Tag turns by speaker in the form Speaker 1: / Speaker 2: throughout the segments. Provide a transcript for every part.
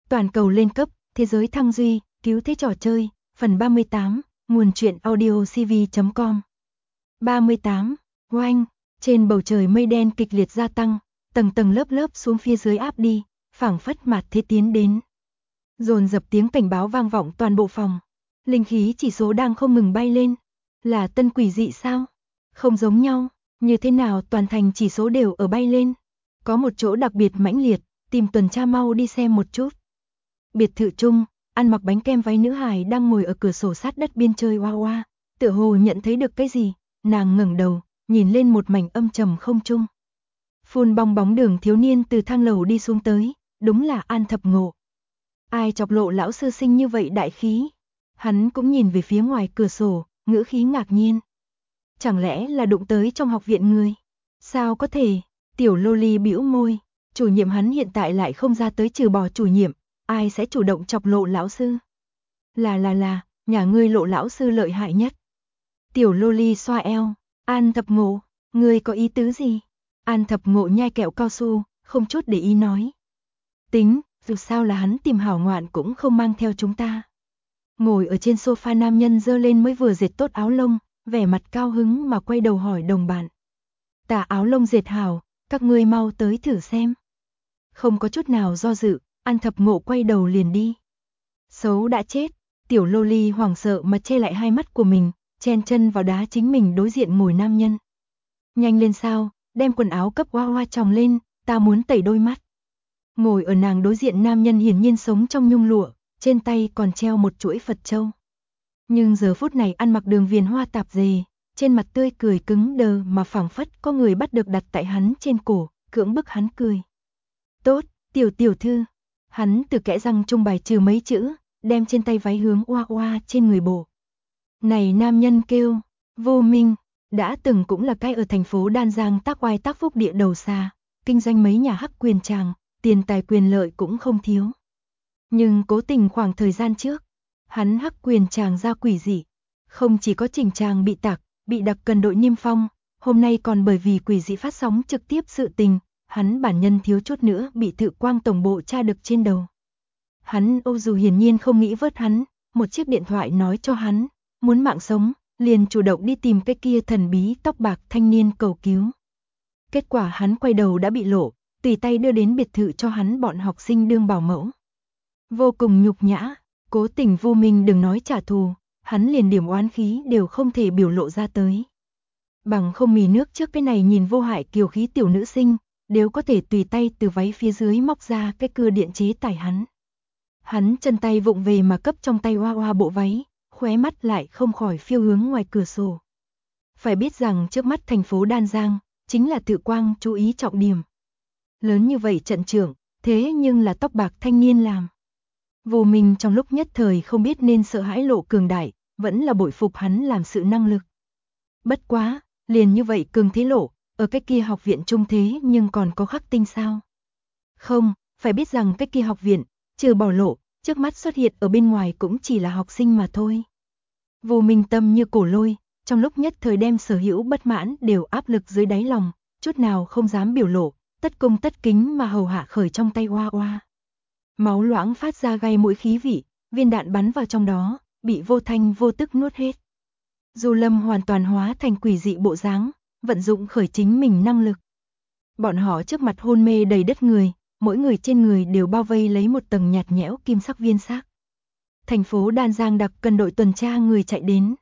Speaker 1: Toàn cầu lên cấp, thế giới thăng duy, cứu thế trò chơi, phần 38, nguồn truyện audio cv.com. 38, oanh, trên bầu trời mây đen kịch liệt gia tăng, tầng tầng lớp lớp xuống phía dưới áp đi, phảng phất mạt thế tiến đến. Dồn dập tiếng cảnh báo vang vọng toàn bộ phòng. Linh khí chỉ số đang không ngừng bay lên. Là tân quỷ dị sao? Không giống nhau, như thế nào toàn thành chỉ số đều ở bay lên. Có một chỗ đặc biệt mãnh liệt, tìm tuần tra mau đi xem một chút. Biệt thự chung, ăn mặc bánh kem váy nữ hài đang ngồi ở cửa sổ sát đất biên chơi hoa hoa. Tựa hồ nhận thấy được cái gì, nàng ngẩng đầu, nhìn lên một mảnh âm trầm không trung. Phun bong bóng đường thiếu niên từ thang lầu đi xuống tới, đúng là An Thập Ngộ. Ai chọc Lộ lão sư sinh như vậy đại khí? Hắn cũng nhìn về phía ngoài cửa sổ, ngữ khí ngạc nhiên. Chẳng lẽ là đụng tới trong học viện người? Sao có thể? Tiểu Loli bĩu môi, chủ nhiệm hắn hiện tại lại không ra tới trừ bỏ chủ nhiệm, ai sẽ chủ động chọc Lộ lão sư? Là, nhà ngươi Lộ lão sư lợi hại nhất. Tiểu Loli xoa eo, An Thập Ngộ, ngươi có ý tứ gì? An Thập Ngộ nhai kẹo cao su, không chút để ý nói. Tính, dù sao là hắn tìm hảo ngoạn cũng không mang theo chúng ta. Ngồi ở trên sofa nam nhân giơ lên mới vừa dệt tốt áo lông, vẻ mặt cao hứng mà quay đầu hỏi đồng bạn. Tà áo lông dệt hảo, các ngươi mau tới thử xem. Không có chút nào do dự, An Thập Ngộ quay đầu liền đi. Xấu đã chết, tiểu Loli hoảng sợ mà che lại hai mắt của mình, chen chân vào đá chính mình đối diện ngồi nam nhân. Nhanh lên sao, đem quần áo cấp hoa hoa tròng lên, ta muốn tẩy đôi mắt. Ngồi ở nàng đối diện nam nhân hiển nhiên sống trong nhung lụa, trên tay còn treo một chuỗi Phật châu. Nhưng giờ phút này ăn mặc đường viền hoa tạp dề, trên mặt tươi cười cứng đờ mà phảng phất có người bắt được đặt tại hắn trên cổ, cưỡng bức hắn cười. Tốt, tiểu thư. Hắn từ kẽ răng trung bài trừ mấy chữ, đem trên tay váy hướng oa oa trên người bộ. Này nam nhân kêu, Vô Minh, đã từng cũng là cái ở thành phố Đan Giang tác oai tác phúc địa đầu xa, kinh doanh mấy nhà hắc quyền tràng, tiền tài quyền lợi cũng không thiếu. Nhưng cố tình khoảng thời gian trước, hắn hắc quyền tràng ra quỷ dị, không chỉ có trình tràng bị đặc cần đội niêm phong, hôm nay còn bởi vì quỷ dị phát sóng trực tiếp sự tình, hắn bản nhân thiếu chút nữa bị Thự Quang tổng bộ tra được trên đầu. Hắn Âu dù hiển nhiên không nghĩ vớt hắn, một chiếc điện thoại nói cho hắn, muốn mạng sống, liền chủ động đi tìm cái kia thần bí tóc bạc thanh niên cầu cứu. Kết quả hắn quay đầu đã bị lộ, tùy tay đưa đến biệt thự cho hắn bọn học sinh đương bảo mẫu. Vô cùng nhục nhã, cố tình Vô Minh đừng nói trả thù, hắn liền điểm oán khí đều không thể biểu lộ ra tới. Bằng không mì nước trước cái này nhìn vô hại kiều khí tiểu nữ sinh, đều có thể tùy tay từ váy phía dưới móc ra cái cưa điện chế tải hắn. Hắn chân tay vụng về mà cấp trong tay hoa hoa bộ váy, khóe mắt lại không khỏi phiêu hướng ngoài cửa sổ. Phải biết rằng trước mắt thành phố Đan Giang, chính là Thự Quang chú ý trọng điểm. Lớn như vậy trận trưởng, thế nhưng là tóc bạc thanh niên làm. Vô Minh trong lúc nhất thời không biết nên sợ hãi Lộ cường đại, vẫn là bội phục hắn làm sự năng lực. Bất quá, liền như vậy cường thế Lộ, ở cái kia học viện trung thế nhưng còn có khắc tinh sao? Không, phải biết rằng cái kia học viện, trừ bỏ Lộ, trước mắt xuất hiện ở bên ngoài cũng chỉ là học sinh mà thôi. Vô Minh tâm như cổ lôi, trong lúc nhất thời đem sở hữu bất mãn đều áp lực dưới đáy lòng, chút nào không dám biểu lộ, tất cung tất kính mà hầu hạ khởi trong tay hoa hoa. Máu loãng phát ra gai mũi khí vị, viên đạn bắn vào trong đó, bị vô thanh vô tức nuốt hết. Du Lâm hoàn toàn hóa thành quỷ dị bộ dáng, vận dụng khởi chính mình năng lực. Bọn họ trước mặt hôn mê đầy đất người, mỗi người trên người đều bao vây lấy một tầng nhạt nhẽo kim sắc viên xác. Thành phố Đan Giang đặc cần đội tuần tra người chạy đến.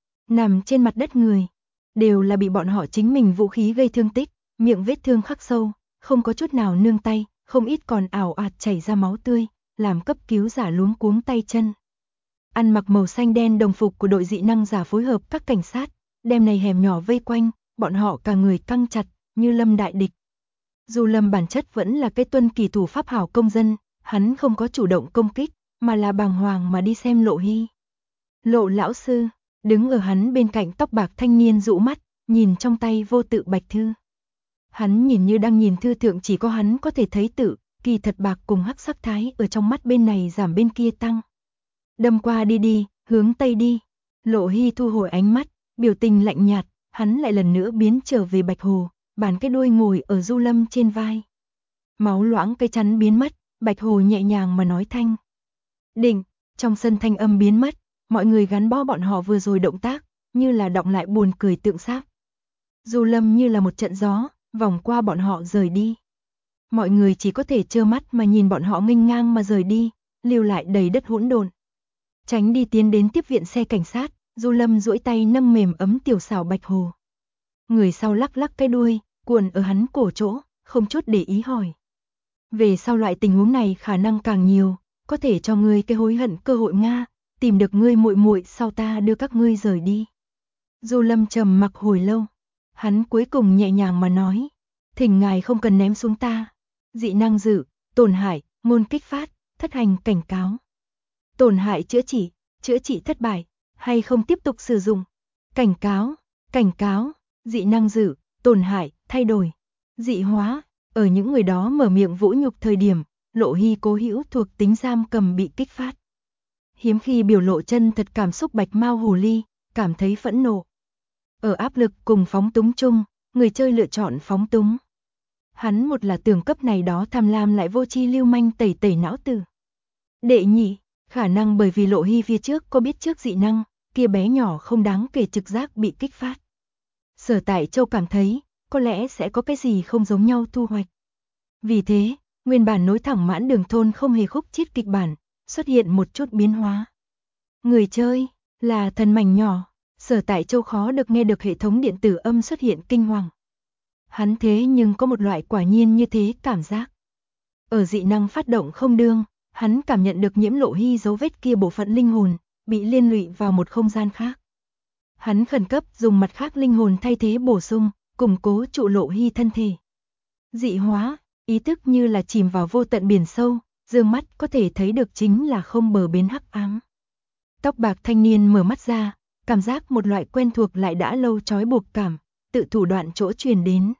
Speaker 1: Nằm trên mặt đất người, đều là bị bọn họ chính mình vũ khí gây thương tích, miệng vết thương khắc sâu, không có chút nào nương tay, không ít còn ảo ạt chảy ra máu tươi, làm cấp cứu giả luống cuống tay chân. Ăn mặc màu xanh đen đồng phục của đội dị năng giả phối hợp các cảnh sát, đem này hẻm nhỏ vây quanh, bọn họ cả người căng chặt, như lâm đại địch. Dù Lâm bản chất vẫn là cái tuân kỳ thủ pháp hảo công dân, hắn không có chủ động công kích, mà là bàng hoàng mà đi xem Lộ Hy. Lộ lão sư, đứng ở hắn bên cạnh tóc bạc thanh niên dụ mắt, nhìn trong tay vô tự bạch thư. Hắn nhìn như đang nhìn thư thượng chỉ có hắn có thể thấy tự, kỳ thật bạc cùng hắc sắc thái ở trong mắt bên này giảm bên kia tăng. Đâm qua đi, hướng tây đi. Lộ Hy thu hồi ánh mắt, biểu tình lạnh nhạt, hắn lại lần nữa biến trở về Bạch Hồ, bàn cái đuôi ngồi ở Du Lâm trên vai. Máu loãng cái chắn biến mất, Bạch Hồ nhẹ nhàng mà nói thanh. Định, trong sân thanh âm biến mất, mọi người gắn bó bọn họ vừa rồi động tác, như là đọng lại buồn cười tượng sáp. Du Lâm như là một trận gió, vòng qua bọn họ rời đi. Mọi người chỉ có thể trơ mắt mà nhìn bọn họ nghênh ngang mà rời đi, lưu lại đầy đất hỗn độn. Tránh đi tiến đến tiếp viện xe cảnh sát, Du Lâm duỗi tay nâng mềm ấm tiểu xảo Bạch Hồ. Người sau lắc lắc cái đuôi, cuộn ở hắn cổ chỗ, không chút để ý hỏi. Về sau loại tình huống này khả năng càng nhiều, có thể cho ngươi cái hối hận cơ hội Nga, tìm được ngươi muội muội sau ta đưa các ngươi rời đi. Du Lâm trầm mặc hồi lâu, hắn cuối cùng nhẹ nhàng mà nói, thỉnh ngài không cần ném xuống ta. Dị năng dự, tổn hại, ngôn kích phát, thất hành cảnh cáo. Tổn hại chữa trị thất bại, hay không tiếp tục sử dụng. Cảnh cáo, dị năng dự, tổn hại, thay đổi, dị hóa. Ở những người đó mở miệng vũ nhục thời điểm, Lộ Hy cố hữu thuộc tính giam cầm bị kích phát. Hiếm khi biểu lộ chân thật cảm xúc bạch mao hồ ly, cảm thấy phẫn nộ. Ở áp lực cùng phóng túng chung, người chơi lựa chọn phóng túng. Hắn một là tưởng cấp này đó tham lam lại vô chi lưu manh tẩy tẩy não tử. Đệ nhị, khả năng bởi vì Lộ Hy phía trước có biết trước dị năng, kia bé nhỏ không đáng kể trực giác bị kích phát. Sở Tại Châu cảm thấy, có lẽ sẽ có cái gì không giống nhau thu hoạch. Vì thế, nguyên bản nối thẳng mãn đường thôn không hề khúc chiết kịch bản, xuất hiện một chút biến hóa. Người chơi, là thần mảnh nhỏ, Sở Tại Châu khó được nghe được hệ thống điện tử âm xuất hiện kinh hoàng. Hắn thế nhưng có một loại quả nhiên như thế cảm giác. Ở dị năng phát động không đương, hắn cảm nhận được nhiễm Lộ Hy dấu vết kia bộ phận linh hồn, bị liên lụy vào một không gian khác. Hắn khẩn cấp dùng mặt khác linh hồn thay thế bổ sung, củng cố trụ Lộ Hy thân thể. Dị hóa, ý thức như là chìm vào vô tận biển sâu, dương mắt có thể thấy được chính là không bờ bến hắc ám. Tóc bạc thanh niên mở mắt ra, cảm giác một loại quen thuộc lại đã lâu trói buộc cảm, tự thủ đoạn chỗ truyền đến.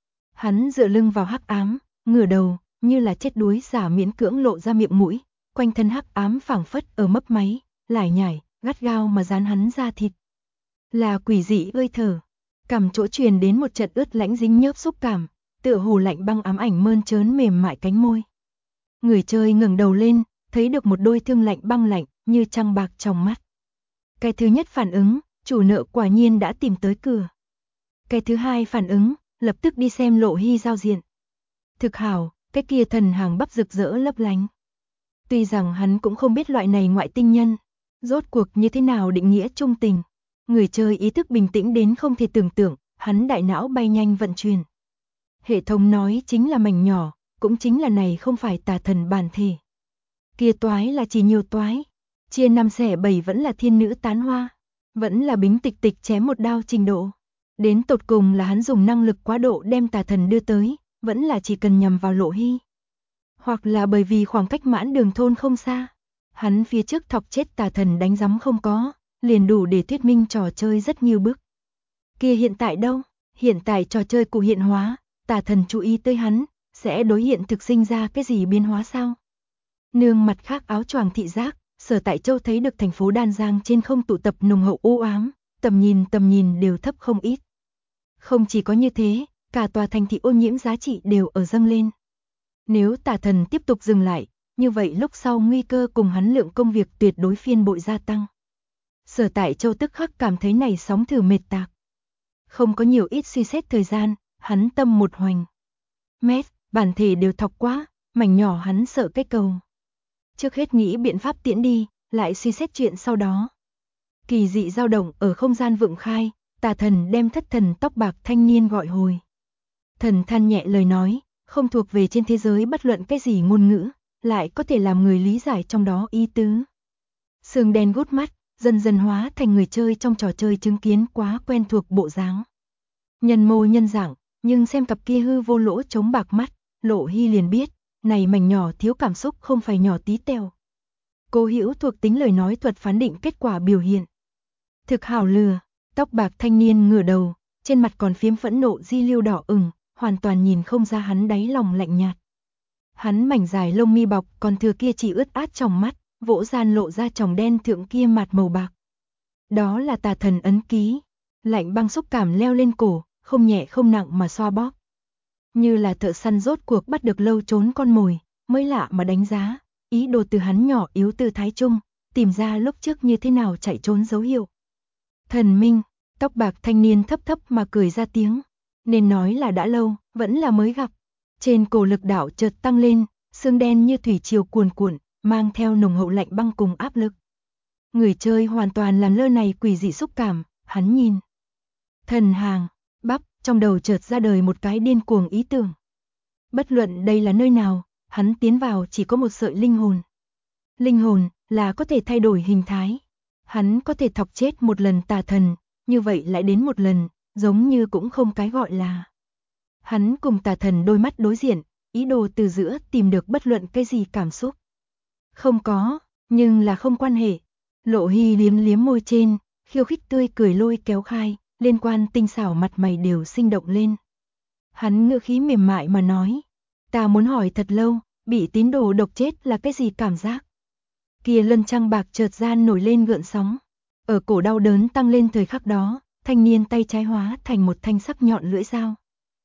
Speaker 1: Hắn dựa lưng vào hắc ám, ngửa đầu, như là chết đuối giả miễn cưỡng lộ ra miệng mũi, quanh thân hắc ám phảng phất ở mấp máy, lải nhải, gắt gao mà dán hắn ra thịt. Là quỷ dị hơi thở, cằm chỗ truyền đến một trận ướt lãnh dính nhớp xúc cảm, tựa hồ lạnh băng ám ảnh mơn trớn mềm mại cánh môi. Người chơi ngẩng đầu lên, thấy được một đôi thương lạnh băng lạnh, như trăng bạc trong mắt. Cái thứ nhất phản ứng, chủ nợ quả nhiên đã tìm tới cửa. Cái thứ hai phản ứng, lập tức đi xem Lộ Hy giao diện. Thực hảo, cái kia thần hàng bắp rực rỡ lấp lánh. Tuy rằng hắn cũng không biết loại này ngoại tinh nhân, rốt cuộc như thế nào định nghĩa trung tình. Người chơi ý thức bình tĩnh đến không thể tưởng tượng, hắn đại não bay nhanh vận chuyển. Hệ thống nói chính là mảnh nhỏ, cũng chính là này không phải tà thần bản thể. Kia toái là chỉ nhiều toái, chia 5/7 vẫn là thiên nữ tán hoa, vẫn là Bính Tịch Tịch chém một đao trình độ. Đến tột cùng là hắn dùng năng lực quá độ đem tà thần đưa tới, vẫn là chỉ cần nhằm vào Lộ Hy. Hoặc là bởi vì khoảng cách mãn đường thôn không xa, hắn phía trước thọc chết tà thần đánh giấm không có, liền đủ để thuyết minh trò chơi rất nhiều bước. Kia hiện tại đâu? Hiện tại trò chơi cụ hiện hóa, tà thần chú ý tới hắn, sẽ đối hiện thực sinh ra cái gì biến hóa sao? Nương mặt khác áo choàng thị giác, Sở Tại Châu thấy được thành phố Đan Giang trên không tụ tập nồng hậu u ám, tầm nhìn đều thấp không ít. Không chỉ có như thế, cả tòa thành thị ô nhiễm giá trị đều ở dâng lên. Nếu tà thần tiếp tục dừng lại, như vậy lúc sau nguy cơ cùng hắn lượng công việc tuyệt đối phiên bội gia tăng. Sở Tại Châu tức khắc cảm thấy này sóng thử mệt tạc. Không có nhiều ít suy xét thời gian, hắn tâm một hoành. Mét, bản thể đều thọc quá, mảnh nhỏ hắn sợ cái cầu. Trước hết nghĩ biện pháp tiễn đi, lại suy xét chuyện sau đó. Kỳ dị dao động ở không gian vượng khai, tà thần đem thất thần tóc bạc thanh niên gọi hồi. Thần than nhẹ lời nói, không thuộc về trên thế giới bất luận cái gì ngôn ngữ, lại có thể làm người lý giải trong đó ý tứ. Sương đen gút mắt, dần dần hóa thành người chơi trong trò chơi chứng kiến quá quen thuộc bộ dáng. Nhân mô nhân dạng, nhưng xem cặp kia hư vô lỗ trống bạc mắt, Lộ Hy liền biết, này mảnh nhỏ thiếu cảm xúc không phải nhỏ tí teo. Cố hữu thuộc tính lời nói thuật phán định kết quả biểu hiện. Thực hảo lừa, tóc bạc thanh niên ngửa đầu, trên mặt còn phiếm phẫn nộ di lưu đỏ ửng, hoàn toàn nhìn không ra hắn đáy lòng lạnh nhạt. Hắn mảnh dài lông mi bọc còn thừa kia chỉ ướt át trong mắt, vỗ gian lộ ra tròng đen thượng kia mặt màu bạc. Đó là tà thần ấn ký, lạnh băng xúc cảm leo lên cổ, không nhẹ không nặng mà xoa bóp. Như là thợ săn rốt cuộc bắt được lâu trốn con mồi, mới lạ mà đánh giá, ý đồ từ hắn nhỏ yếu tư thái chung, tìm ra lúc trước như thế nào chạy trốn dấu hiệu. Thần Minh, tóc bạc thanh niên thấp thấp mà cười ra tiếng, nên nói là đã lâu, vẫn là mới gặp. Trên cổ lực đạo chợt tăng lên, xương đen như thủy triều cuồn cuộn, mang theo nồng hậu lạnh băng cùng áp lực. Người chơi hoàn toàn làm lơ này quỷ dị xúc cảm, hắn nhìn. Thần hàng, bắp, trong đầu chợt ra đời một cái điên cuồng ý tưởng. Bất luận đây là nơi nào, hắn tiến vào chỉ có một sợi linh hồn. Linh hồn là có thể thay đổi hình thái. Hắn có thể thọc chết một lần tà thần, như vậy lại đến một lần, giống như cũng không cái gọi là. Hắn cùng tà thần đôi mắt đối diện, ý đồ từ giữa tìm được bất luận cái gì cảm xúc. Không có, nhưng là không quan hệ. Lộ Hy liếm liếm môi trên, khiêu khích tươi cười lôi kéo khai, liên quan tinh xảo mặt mày đều sinh động lên. Hắn ngữ khí mềm mại mà nói, ta muốn hỏi thật lâu, bị tín đồ độc chết là cái gì cảm giác? Kia lân trăng bạc chợt gian nổi lên gợn sóng. Ở cổ đau đớn tăng lên thời khắc đó, thanh niên tay trái hóa thành một thanh sắc nhọn lưỡi dao.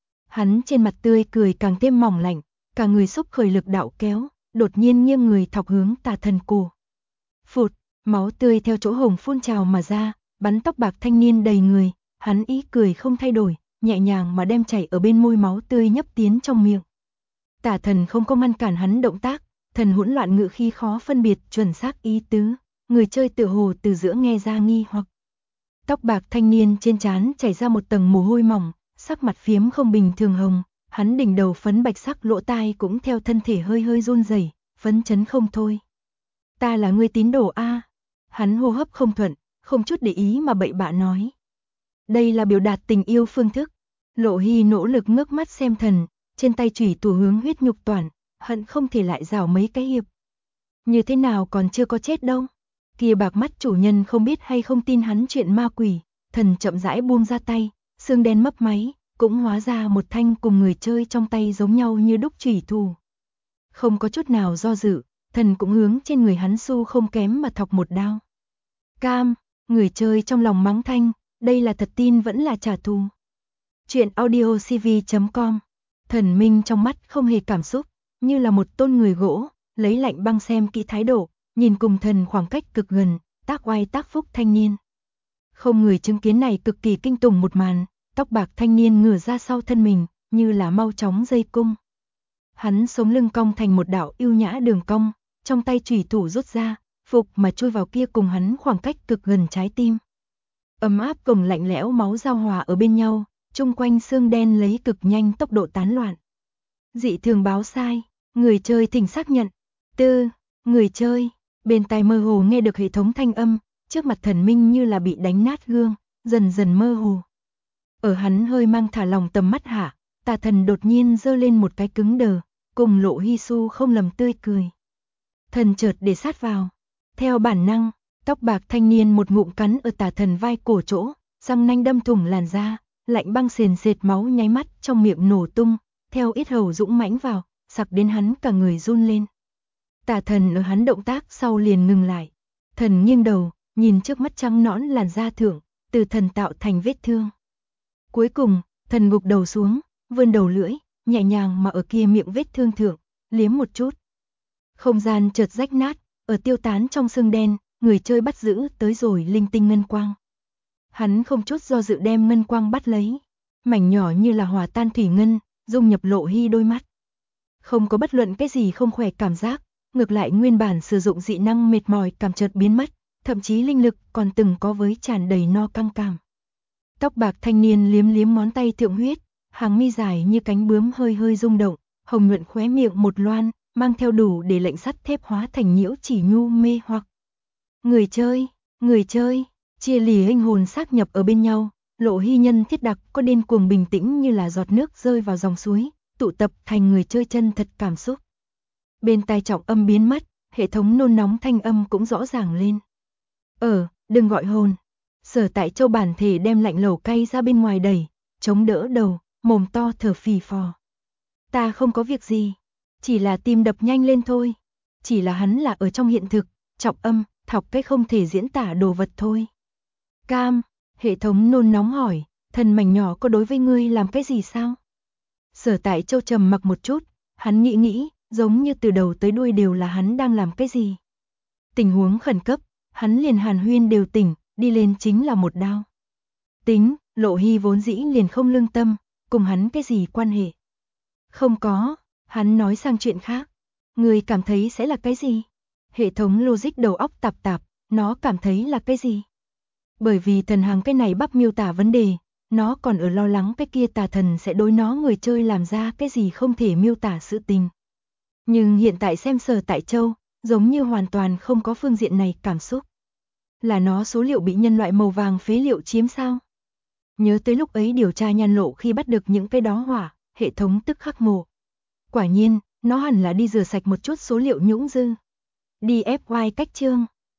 Speaker 1: Hắn trên mặt tươi cười càng thêm mỏng lạnh, cả người xúc khởi lực đạo kéo, đột nhiên nghiêng người thọc hướng tà thần cổ. Phụt, máu tươi theo chỗ hồng phun trào mà ra, bắn tóc bạc thanh niên đầy người, hắn ý cười không thay đổi, nhẹ nhàng mà đem chảy ở bên môi máu tươi nhấp tiến trong miệng. Tà thần không có ngăn cản hắn động tác, thần hỗn loạn ngữ khi khó phân biệt chuẩn xác ý tứ, người chơi tự hồ từ giữa nghe ra nghi hoặc. Tóc bạc thanh niên trên trán chảy ra một tầng mồ hôi mỏng, sắc mặt phiếm không bình thường hồng, hắn đỉnh đầu phấn bạch sắc lỗ tai cũng theo thân thể hơi hơi run rẩy, phấn chấn không thôi. Ta là người tín đồ a. Hắn hô hấp không thuận, không chút để ý mà bậy bạ nói. Đây là biểu đạt tình yêu phương thức. Lộ Hy nỗ lực ngước mắt xem thần, trên tay chủy thủ hướng huyết nhục toàn, hận không thể lại rào mấy cái hiệp. Như thế nào còn chưa có chết đâu. Kia bạc mắt chủ nhân không biết hay không tin hắn chuyện ma quỷ, thần chậm rãi buông ra tay, xương đen mấp máy, cũng hóa ra một thanh cùng người chơi trong tay giống nhau như đúc chủy thủ. Không có chút nào do dự, thần cũng hướng trên người hắn xu không kém mà thọc một đao. Cam, người chơi trong lòng mắng thanh, đây là thật tin vẫn là trả thù. Chuyện audiocv.com. Thần Minh trong mắt không hề cảm xúc, như là một tôn người gỗ, lấy lạnh băng xem kỹ thái độ, nhìn cùng thần khoảng cách cực gần, tác oai tác phúc thanh niên. Không người chứng kiến này cực kỳ kinh tủng một màn, tóc bạc thanh niên ngửa ra sau thân mình, như là mau chóng dây cung. Hắn sống lưng cong thành một đạo yêu nhã đường cong, trong tay chủy thủ rút ra, phục mà chui vào kia cùng hắn khoảng cách cực gần trái tim. Ấm áp cùng lạnh lẽo máu giao hòa ở bên nhau, chung quanh xương đen lấy cực nhanh tốc độ tán loạn. Dị thường báo sai, người chơi thỉnh xác nhận. Người chơi, bên tai mơ hồ nghe được hệ thống thanh âm, trước mặt thần minh như là bị đánh nát gương, dần dần mơ hồ. Ở hắn hơi mang thả lòng tầm mắt hạ, tà thần đột nhiên giơ lên một cái cứng đờ, cùng Lộ Hy Su không lầm tươi cười. Thần chợt để sát vào, theo bản năng, tóc bạc thanh niên một ngụm cắn ở tà thần vai cổ chỗ, răng nanh đâm thủng làn da, lạnh băng sền sệt máu nháy mắt trong miệng nổ tung, theo yết hầu dũng mãnh vào, sặc đến hắn cả người run lên. Tà thần ở hắn động tác sau liền ngừng lại. Thần nghiêng đầu, nhìn trước mắt trắng nõn làn da thượng, từ thần tạo thành vết thương. Cuối cùng, thần gục đầu xuống, vươn đầu lưỡi, nhẹ nhàng mà ở kia miệng vết thương thượng, liếm một chút. Không gian chợt rách nát, ở tiêu tán trong xương đen, người chơi bắt giữ tới rồi linh tinh ngân quang. Hắn không chút do dự đem ngân quang bắt lấy, mảnh nhỏ như là hòa tan thủy ngân, dung nhập Lộ Hy đôi mắt. Không có bất luận cái gì không khỏe cảm giác, ngược lại nguyên bản sử dụng dị năng mệt mỏi cảm chợt biến mất, thậm chí linh lực còn từng có với tràn đầy no căng cảm. Tóc bạc thanh niên liếm liếm ngón tay thượng huyết, hàng mi dài như cánh bướm hơi hơi rung động, hồng nhuận khóe miệng một loan, mang theo đủ để lệnh sắt thép hóa thành nhiễu chỉ nhu mê hoặc. Người chơi, chia lìa linh hồn xác nhập ở bên nhau, Lộ Hy nhân thiết đặc có điên cuồng bình tĩnh như là giọt nước rơi vào dòng suối, tụ tập thành người chơi chân thật cảm xúc. Bên tai trọng âm biến mất, hệ thống nôn nóng thanh âm cũng rõ ràng lên. Đừng gọi hồn. Sở Tại Châu bản thể đem lạnh lẩu cay ra bên ngoài đẩy, chống đỡ đầu, mồm to thở phì phò. Ta không có việc gì, chỉ là tim đập nhanh lên thôi. Chỉ là hắn là ở trong hiện thực, trọng âm, thọc cái không thể diễn tả đồ vật thôi. Cam, hệ thống nôn nóng hỏi, thần mảnh nhỏ có đối với ngươi làm cái gì sao? Sở Tại Châu trầm mặc một chút, hắn nghĩ, giống như từ đầu tới đuôi đều là hắn đang làm cái gì. Tình huống khẩn cấp, hắn liền Hàn Huyên đều tỉnh, đi lên chính là một đao. Tính, Lộ Hy vốn dĩ liền không lương tâm, cùng hắn cái gì quan hệ. Không có, hắn nói sang chuyện khác. Người cảm thấy sẽ là cái gì? Hệ thống logic đầu óc tạp tạp, nó cảm thấy là cái gì? Bởi vì thần hàng cái này bắp miêu tả vấn đề, nó còn ở lo lắng cái kia tà thần sẽ đối nó người chơi làm ra cái gì không thể miêu tả sự tình. Nhưng hiện tại xem Sở Tại Châu, giống như hoàn toàn không có phương diện này cảm xúc. Là nó số liệu bị nhân loại màu vàng phế liệu chiếm sao? Nhớ tới lúc ấy điều tra Nhan Lộ khi bắt được những cái đó hỏa, hệ thống tức khắc mổ. Quả nhiên, nó hẳn là đi rửa sạch một chút số liệu nhũng dư. Đi FY cách chương.